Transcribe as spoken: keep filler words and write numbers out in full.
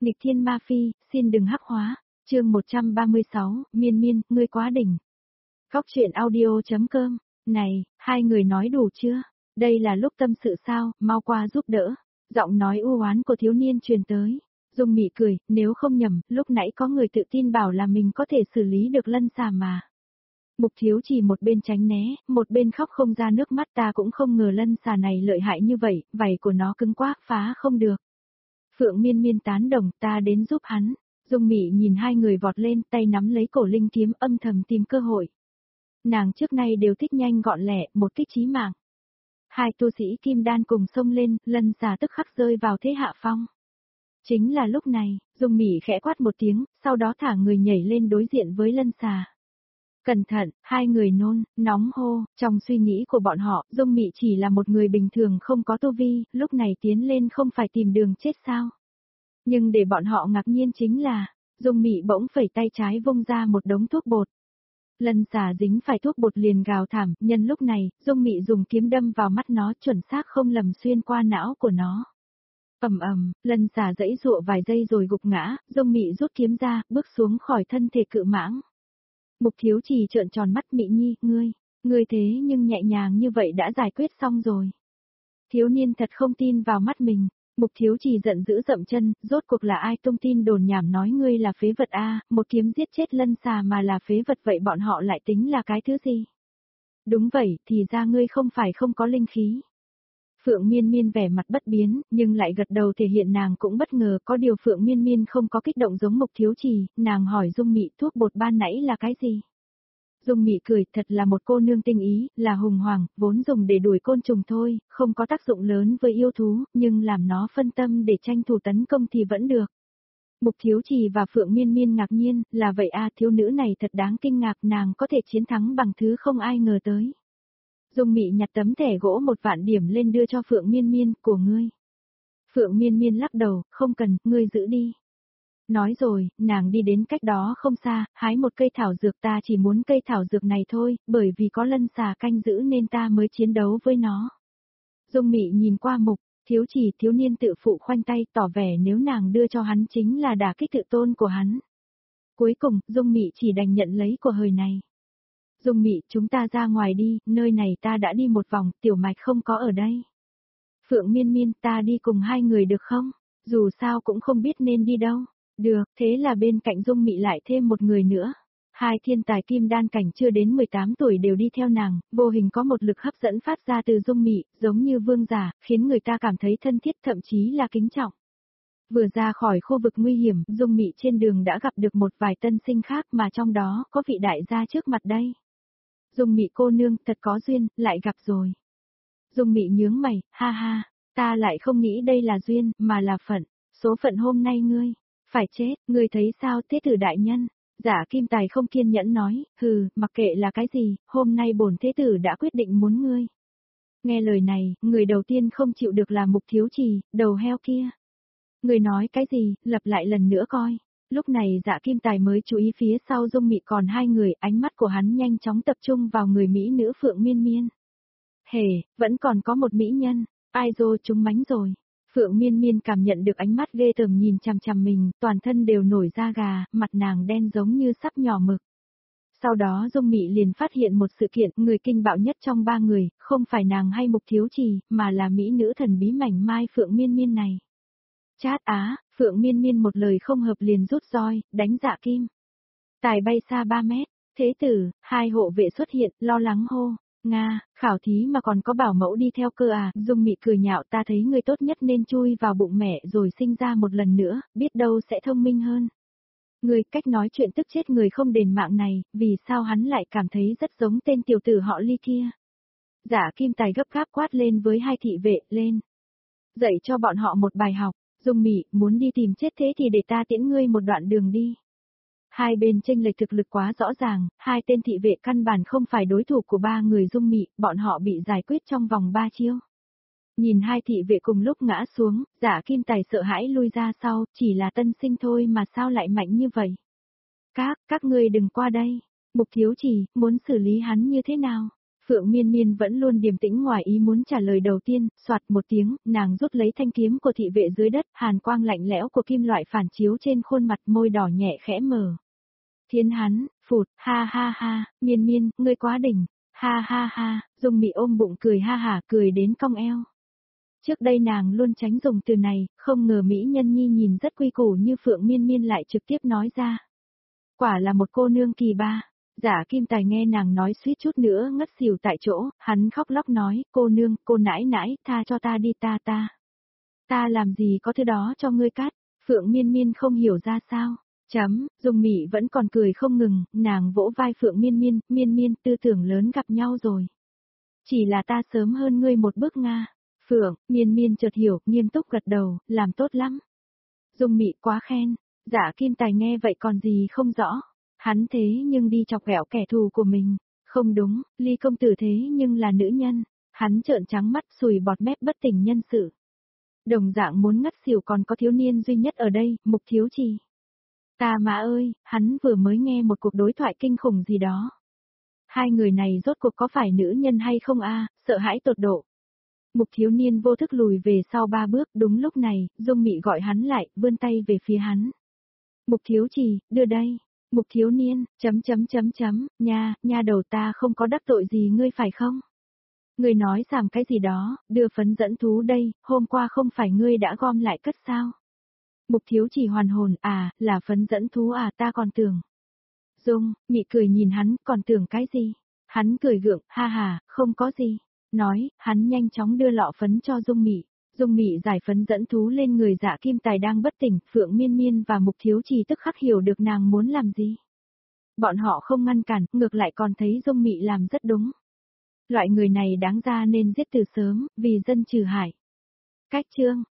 Nghịch thiên ma phi, xin đừng hắc hóa. Chương một trăm ba mươi sáu, Miên Miên, ngươi quá đỉnh. Góc truyện audio.com. Này, hai người nói đủ chưa? Đây là lúc tâm sự sao, mau qua giúp đỡ. Giọng nói u oán của thiếu niên truyền tới. Dung Mị cười, nếu không nhầm, lúc nãy có người tự tin bảo là mình có thể xử lý được Lân Xà mà. Mục Thiếu Chỉ một bên tránh né, một bên khóc không ra nước mắt, ta cũng không ngờ Lân Xà này lợi hại như vậy, vảy của nó cứng quá, phá không được. Phượng Miên Miên tán đồng, ta đến giúp hắn. Dung Mị nhìn hai người vọt lên, tay nắm lấy cổ linh kiếm, âm thầm tìm cơ hội. Nàng trước nay đều thích nhanh gọn lẹ, một kích chí mạng. Hai tu sĩ kim đan cùng xông lên, Lân Xà tức khắc rơi vào thế hạ phong. Chính là lúc này, Dung Mị khẽ quát một tiếng, sau đó thả người nhảy lên đối diện với Lân Xà. Cẩn thận, hai người nôn, nóng hô, trong suy nghĩ của bọn họ, Dung Mị chỉ là một người bình thường không có tu vi, lúc này tiến lên không phải tìm đường chết sao. Nhưng để bọn họ ngạc nhiên chính là, Dung Mị bỗng phẩy tay trái vung ra một đống thuốc bột. Lân Xà dính phải thuốc bột liền gào thảm, nhân lúc này, Dung Mị dùng kiếm đâm vào mắt nó, chuẩn xác không lầm xuyên qua não của nó. Ầm ầm, Lân Xà giãy giụa vài giây rồi gục ngã, Dung Mị rút kiếm ra, bước xuống khỏi thân thể cự mãng. Mục Thiếu Chỉ trợn tròn mắt, Mị Nhi, ngươi, ngươi thế nhưng nhẹ nhàng như vậy đã giải quyết xong rồi. Thiếu niên thật không tin vào mắt mình. Mục Thiếu Chỉ giận dữ dậm chân, rốt cuộc là ai tung tin đồn nhảm nói ngươi là phế vật a, một kiếm giết chết Lân Xà mà là phế vật, vậy bọn họ lại tính là cái thứ gì? Đúng vậy, thì ra ngươi không phải không có linh khí. Phượng Miên Miên vẻ mặt bất biến, nhưng lại gật đầu thể hiện nàng cũng bất ngờ, có điều Phượng Miên Miên không có kích động giống Mục Thiếu Chỉ, nàng hỏi Dung Mị thuốc bột ban nãy là cái gì? Dung Mị cười, thật là một cô nương tinh ý, là hùng hoàng, vốn dùng để đuổi côn trùng thôi, không có tác dụng lớn với yêu thú, nhưng làm nó phân tâm để tranh thủ tấn công thì vẫn được. Mục Thiếu Chỉ và Phượng Miên Miên ngạc nhiên, là vậy à, thiếu nữ này thật đáng kinh ngạc, nàng có thể chiến thắng bằng thứ không ai ngờ tới. Dung Mị nhặt tấm thẻ gỗ một vạn điểm lên đưa cho Phượng Miên Miên, của ngươi. Phượng Miên Miên lắc đầu, không cần, ngươi giữ đi. Nói rồi, nàng đi đến cách đó không xa, hái một cây thảo dược, ta chỉ muốn cây thảo dược này thôi, bởi vì có Lân Xà canh giữ nên ta mới chiến đấu với nó. Dung Mị nhìn qua Mục Thiếu Chỉ, thiếu niên tự phụ khoanh tay, tỏ vẻ nếu nàng đưa cho hắn chính là đả kích tự tôn của hắn. Cuối cùng, Dung Mị chỉ đành nhận lấy của hời này. Dung Mị, chúng ta ra ngoài đi, nơi này ta đã đi một vòng, Tiểu Mạch không có ở đây. Phượng Miên Miên, ta đi cùng hai người được không? Dù sao cũng không biết nên đi đâu. Được, thế là bên cạnh Dung Mị lại thêm một người nữa. Hai thiên tài kim đan cảnh chưa đến mười tám tuổi đều đi theo nàng, vô hình có một lực hấp dẫn phát ra từ Dung Mị, giống như vương giả, khiến người ta cảm thấy thân thiết, thậm chí là kính trọng. Vừa ra khỏi khu vực nguy hiểm, Dung Mị trên đường đã gặp được một vài tân sinh khác, mà trong đó có vị đại gia trước mặt đây. Dung Mị cô nương, thật có duyên, lại gặp rồi. Dung Mị nhướng mày, ha ha, ta lại không nghĩ đây là duyên, mà là phận, số phận hôm nay ngươi phải chết, ngươi thấy sao, Thế tử đại nhân? Giả Kim Tài không kiên nhẫn nói, hừ, mặc kệ là cái gì, hôm nay bổn thế tử đã quyết định muốn ngươi. Nghe lời này, người đầu tiên không chịu được là Mục Thiếu Chỉ, đầu heo kia. Ngươi nói cái gì, lặp lại lần nữa coi. Lúc này Dạ Kim Tài mới chú ý phía sau Dung Mị còn hai người, ánh mắt của hắn nhanh chóng tập trung vào người mỹ nữ Phượng Miên Miên. Hề, vẫn còn có một mỹ nhân, ai dô chúng mánh rồi. Phượng Miên Miên cảm nhận được ánh mắt ghê tởm nhìn chằm chằm mình, toàn thân đều nổi da gà, mặt nàng đen giống như sắp nhỏ mực. Sau đó Dung Mị liền phát hiện một sự kiện, người kinh bạo nhất trong ba người, không phải nàng hay Mục Thiếu Chỉ, mà là mỹ nữ thần bí mảnh mai Phượng Miên Miên này. Chát á, Phượng Miên Miên một lời không hợp liền rút roi, đánh Dạ Kim Tài bay xa ba mét, thế tử, hai hộ vệ xuất hiện, lo lắng hô. Nga, khảo thí mà còn có bảo mẫu đi theo cơ à, Dung Mị cười nhạo, ta thấy người tốt nhất nên chui vào bụng mẹ rồi sinh ra một lần nữa, biết đâu sẽ thông minh hơn. Người cách nói chuyện tức chết người không đền mạng này, vì sao hắn lại cảm thấy rất giống tên tiểu tử họ Ly kia. Giả Kim Tài gấp gáp quát lên với hai thị vệ, lên. Dạy cho bọn họ một bài học, Dung Mị, muốn đi tìm chết thế thì để ta tiễn ngươi một đoạn đường đi. Hai bên chênh lệch thực lực quá rõ ràng, hai tên thị vệ căn bản không phải đối thủ của ba người Dung Mị, bọn họ bị giải quyết trong vòng ba chiêu. Nhìn hai thị vệ cùng lúc ngã xuống, Giả Kim Tài sợ hãi lui ra sau, chỉ là tân sinh thôi mà sao lại mạnh như vậy. Các, các ngươi đừng qua đây. Mục Thiếu Chỉ, muốn xử lý hắn như thế nào? Phượng Miên Miên vẫn luôn điềm tĩnh ngoài ý muốn trả lời đầu tiên, soạt một tiếng, nàng rút lấy thanh kiếm của thị vệ dưới đất, hàn quang lạnh lẽo của kim loại phản chiếu trên khuôn mặt, môi đỏ nhẹ khẽ mở. Thiên hắn, phụt, ha ha ha, Miên Miên, ngươi quá đỉnh, ha ha ha, Dung Mị ôm bụng cười ha hả, cười đến cong eo. Trước đây nàng luôn tránh dùng từ này, không ngờ Mỹ Nhân Nhi nhìn rất quy củ như Phượng Miên Miên lại trực tiếp nói ra. Quả là một cô nương kỳ ba. Giả Kim Tài nghe nàng nói suýt chút nữa ngất xỉu tại chỗ, hắn khóc lóc nói, cô nương, cô nãi nãi, tha cho ta đi ta ta. Ta làm gì có thứ đó cho ngươi cắt, Phượng Miên Miên không hiểu ra sao. Chấm, Dung Mị vẫn còn cười không ngừng, nàng vỗ vai Phượng Miên Miên, Miên Miên, tư tưởng lớn gặp nhau rồi. Chỉ là ta sớm hơn ngươi một bước Nga. Phượng, Miên Miên chợt hiểu, nghiêm túc gật đầu, làm tốt lắm. Dung Mị quá khen, Giả Kim Tài nghe vậy còn gì không rõ. Hắn thế nhưng đi chọc ghẹo kẻ thù của mình. Không đúng, Ly công tử thế nhưng là nữ nhân. Hắn trợn trắng mắt sùi bọt mép bất tỉnh nhân sự. Đồng dạng muốn ngất xỉu còn có thiếu niên duy nhất ở đây, Mục Thiếu Trì. Ta mà ơi, hắn vừa mới nghe một cuộc đối thoại kinh khủng gì đó. Hai người này rốt cuộc có phải nữ nhân hay không a? Sợ hãi tột độ. Mục thiếu niên vô thức lùi về sau ba bước, đúng lúc này, Dung Mị gọi hắn lại, vươn tay về phía hắn. Mục Thiếu Trì, đưa đây. Mục thiếu niên, chấm chấm chấm chấm, nha, nha đầu ta không có đắc tội gì ngươi phải không? Ngươi nói giảm cái gì đó, đưa phấn dẫn thú đây, hôm qua không phải ngươi đã gom lại cất sao? Mục thiếu chỉ hoàn hồn, à, là phấn dẫn thú à, ta còn tưởng. Dung, Mị cười nhìn hắn, còn tưởng cái gì? Hắn cười gượng, ha ha, không có gì. Nói, hắn nhanh chóng đưa lọ phấn cho Dung Mị. Dung Mị giải phấn dẫn thú lên người Dạ Kim Tài đang bất tỉnh, Phượng Miên Miên và Mục Thiếu Trì tức khắc hiểu được nàng muốn làm gì. Bọn họ không ngăn cản, ngược lại còn thấy Dung Mị làm rất đúng. Loại người này đáng ra nên giết từ sớm, vì dân trừ hại. Cách chương